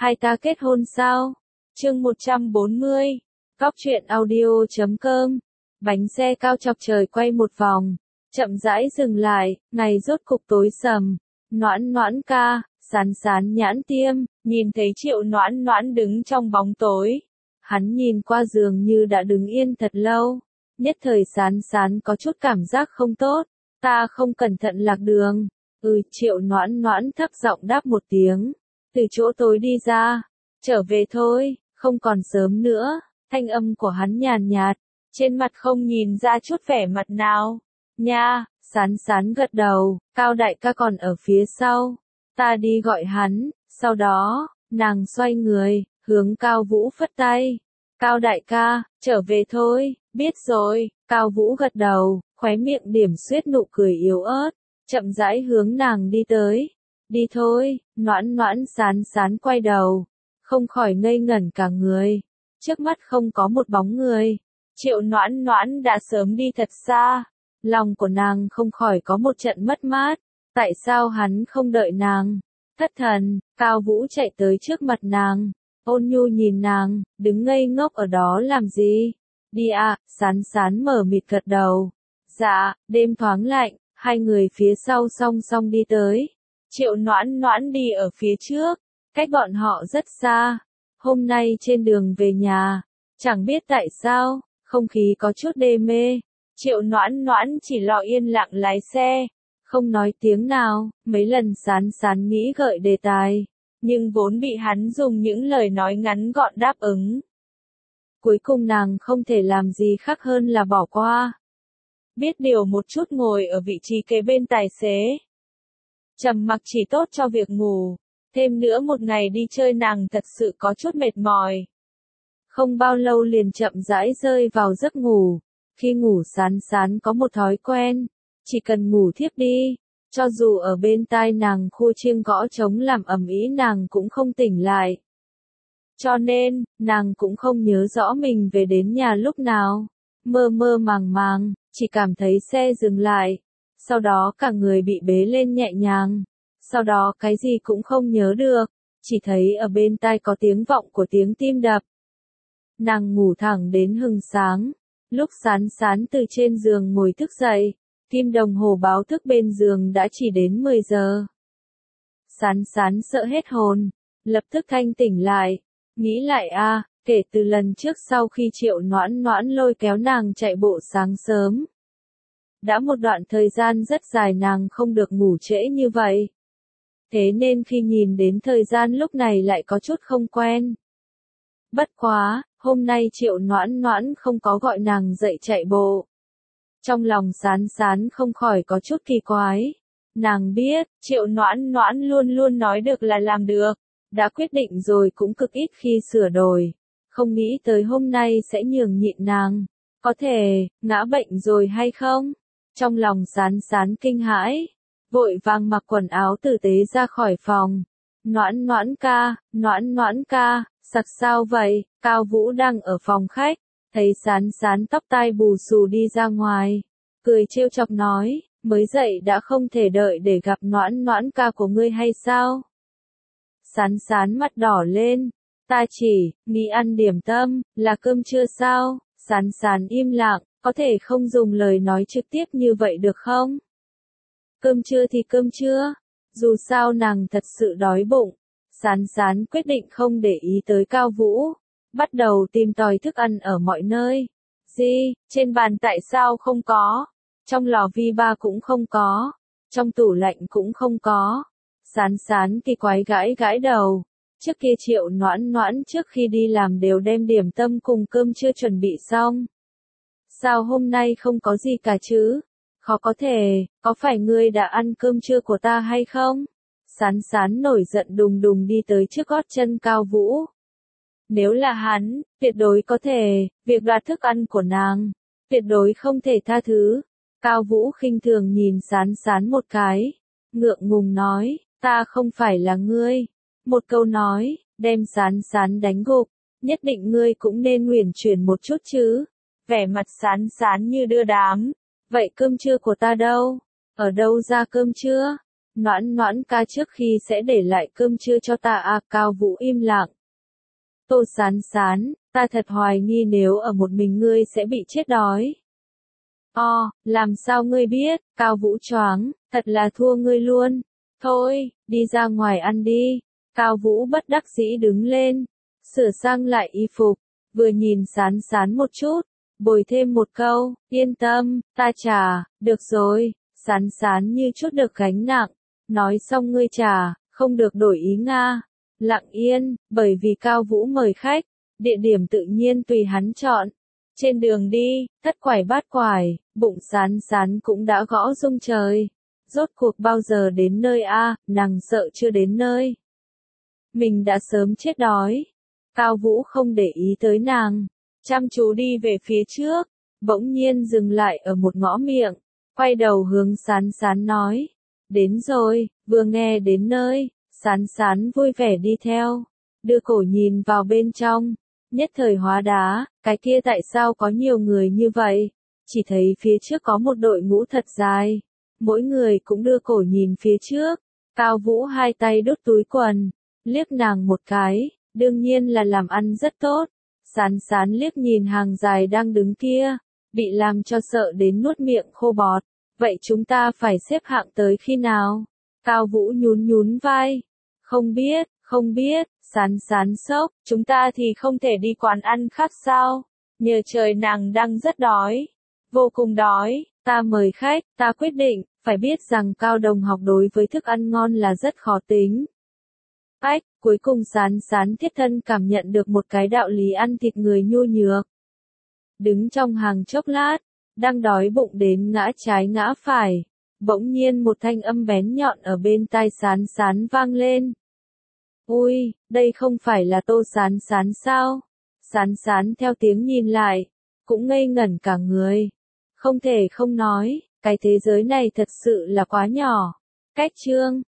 hai ta kết hôn sao? Chương 140. Góc truyện audio.com. Bánh xe cao chọc trời quay một vòng, chậm rãi dừng lại, ngày rốt cục tối sầm. Noãn Noãn ca, Sán Sán nhãn tiêm, nhìn thấy Triệu Noãn Noãn đứng trong bóng tối. Hắn nhìn qua giường như đã đứng yên thật lâu. Nhất thời Sán Sán có chút cảm giác không tốt. Ta không cẩn thận lạc đường. Triệu Noãn Noãn thấp giọng đáp một tiếng. Từ chỗ tối đi ra. Trở về thôi, không còn sớm nữa. Thanh âm của hắn nhàn nhạt. Trên mặt không nhìn ra chút vẻ mặt nào. Nha, Sán Sán gật đầu. Cao đại ca còn ở phía sau. Ta đi gọi hắn. Sau đó, nàng xoay người, hướng Cao Vũ phất tay. Cao đại ca, trở về thôi. Biết rồi. Cao Vũ gật đầu, khóe miệng điểm xuyết nụ cười yếu ớt, chậm rãi hướng nàng đi tới. Đi thôi. Noãn Noãn Sán Sán quay đầu, không khỏi ngây ngẩn cả người. Trước mắt không có một bóng người. Triệu Noãn Noãn đã sớm đi thật xa. Lòng của nàng không khỏi có một trận mất mát. Tại sao hắn không đợi nàng? Thất thần, Cao Vũ chạy tới trước mặt nàng, ôn nhu nhìn nàng, đứng ngây ngốc ở đó làm gì? Đi à, Sán Sán mở mịt gật đầu. Dạ, đêm thoáng lạnh, hai người phía sau song song đi tới. Triệu Noãn Noãn đi ở phía trước, cách bọn họ rất xa. Hôm nay trên đường về nhà, chẳng biết tại sao, không khí có chút đê mê. Triệu Noãn Noãn chỉ lo yên lặng lái xe, không nói tiếng nào. Mấy lần Sán Sán nghĩ gợi đề tài, nhưng vốn bị hắn dùng những lời nói ngắn gọn đáp ứng. Cuối cùng nàng không thể làm gì khác hơn là bỏ qua. Biết điều một chút ngồi ở vị trí kế bên tài xế. Trầm mặc chỉ tốt cho việc ngủ. Thêm nữa một ngày đi chơi nàng thật sự có chút mệt mỏi. Không bao lâu liền chậm rãi rơi vào giấc ngủ. Khi ngủ Sán Sán có một thói quen. Chỉ cần ngủ thiếp đi. Cho dù ở bên tai nàng khua chiêng gõ trống làm ầm ĩ nàng cũng không tỉnh lại. Cho nên, nàng cũng không nhớ rõ mình về đến nhà lúc nào. Mơ mơ màng màng, chỉ cảm thấy xe dừng lại. Sau đó cả người bị bế lên nhẹ nhàng. Sau đó cái gì cũng không nhớ được. Chỉ thấy ở bên tai có tiếng vọng của tiếng tim đập. Nàng ngủ thẳng đến hừng sáng. Lúc Sán Sán từ trên giường ngồi thức dậy, kim đồng hồ báo thức bên giường đã chỉ đến 10 giờ. Sán Sán sợ hết hồn, lập tức thanh tỉnh lại. Nghĩ lại kể từ lần trước sau khi Triệu Noãn Noãn lôi kéo nàng chạy bộ sáng sớm. Đã một đoạn thời gian rất dài nàng không được ngủ trễ như vậy. Thế nên khi nhìn đến thời gian lúc này lại có chút không quen. Bất quá, hôm nay Triệu Noãn Noãn không có gọi nàng dậy chạy bộ. Trong lòng Sán Sán không khỏi có chút kỳ quái. Nàng biết, Triệu Noãn Noãn luôn luôn nói được là làm được. Đã quyết định rồi cũng cực ít khi sửa đổi. Không nghĩ tới hôm nay sẽ nhường nhịn nàng. Có thể, ngã bệnh rồi hay không? Trong lòng Sán Sán kinh hãi. Vội vàng mặc quần áo tử tế ra khỏi phòng. Noãn Noãn ca, sặc sao vậy? Cao Vũ đang ở phòng khách. Thấy Sán Sán tóc tai bù xù đi ra ngoài. Cười trêu chọc nói, mới dậy đã không thể đợi để gặp Noãn Noãn ca của ngươi hay sao? Sán Sán mặt đỏ lên. Ta chỉ nghĩ ăn điểm tâm, là cơm trưa sao? Sán Sán im lặng, có thể không dùng lời nói trực tiếp như vậy được không? Cơm trưa thì cơm trưa. Dù sao nàng thật sự đói bụng. Sán Sán quyết định không để ý tới Cao Vũ. Bắt đầu tìm tòi thức ăn ở mọi nơi. Trên bàn tại sao không có? Trong lò vi ba cũng không có. Trong tủ lạnh cũng không có. Sán Sán kỳ quái gãi đầu. Trước kia Triệu Noãn Noãn trước khi đi làm đều đem điểm tâm cùng cơm chưa chuẩn bị xong. Sao hôm nay không có gì cả chứ? Khó có thể, có phải ngươi đã ăn cơm trưa của ta hay không? Sán Sán nổi giận đùng đùng đi tới trước gót chân Cao Vũ. Nếu là hắn, tuyệt đối có thể, việc đoạt thức ăn của nàng, tuyệt đối không thể tha thứ. Cao Vũ khinh thường nhìn Sán Sán một cái, ngượng ngùng nói, ta không phải là ngươi. Một câu nói, đem Sán Sán đánh gục, nhất định ngươi cũng nên uyển chuyển một chút chứ. Vẻ mặt Sán Sán như đưa đám, vậy cơm trưa của ta đâu? Ở đâu ra cơm trưa? Noãn Noãn ca trước khi sẽ để lại cơm trưa cho ta à? Cao Vũ im lặng. Tô Sán Sán, ta thật hoài nghi nếu ở một mình ngươi sẽ bị chết đói. Làm sao ngươi biết? Cao Vũ choáng, thật là thua ngươi luôn. Thôi, đi ra ngoài ăn đi. Cao Vũ bất đắc dĩ đứng lên, sửa sang lại y phục, vừa nhìn Sán Sán một chút, bồi thêm một câu, yên tâm, ta trả, được rồi. Sán Sán như chút được gánh nặng, nói xong ngươi trả, không được đổi ý Nga. Lặng yên, bởi vì Cao Vũ mời khách, địa điểm tự nhiên tùy hắn chọn. Trên đường đi, thất quải bát quải, bụng Sán Sán cũng đã gõ rung trời. Rốt cuộc bao giờ đến nơi a? Nàng sợ chưa đến nơi. Mình đã sớm chết đói. Cao Vũ không để ý tới nàng, chăm chú đi về phía trước, bỗng nhiên dừng lại ở một ngõ miệng, quay đầu hướng Sán Sán nói. Đến rồi, vừa nghe đến nơi, Sán Sán vui vẻ đi theo, đưa cổ nhìn vào bên trong, nhất thời hóa đá, cái kia tại sao có nhiều người như vậy? Chỉ thấy phía trước có một đội ngũ thật dài, mỗi người cũng đưa cổ nhìn phía trước. Cao Vũ hai tay đút túi quần, liếc nàng một cái, đương nhiên là làm ăn rất tốt. Sán Sán liếc nhìn hàng dài đang đứng kia, bị làm cho sợ đến nuốt miệng khô bọt. Vậy chúng ta phải xếp hạng tới khi nào? Cao Vũ nhún nhún vai. Không biết, Sán Sán sốc, chúng ta thì không thể đi quán ăn khác sao? Nhờ trời nàng đang rất đói, vô cùng đói, ta mời khách, ta quyết định, phải biết rằng Cao đồng học đối với thức ăn ngon là rất khó tính. Cuối cùng Sán Sán thiết thân cảm nhận được một cái đạo lý ăn thịt người nhu nhược. Đứng trong hàng chốc lát, đang đói bụng đến ngã trái ngã phải, bỗng nhiên một thanh âm bén nhọn ở bên tai Sán Sán vang lên. Ui, đây không phải là Tô Sán Sán sao? Sán Sán theo tiếng nhìn lại, cũng ngây ngẩn cả người. Không thể không nói, cái thế giới này thật sự là quá nhỏ. Cách chương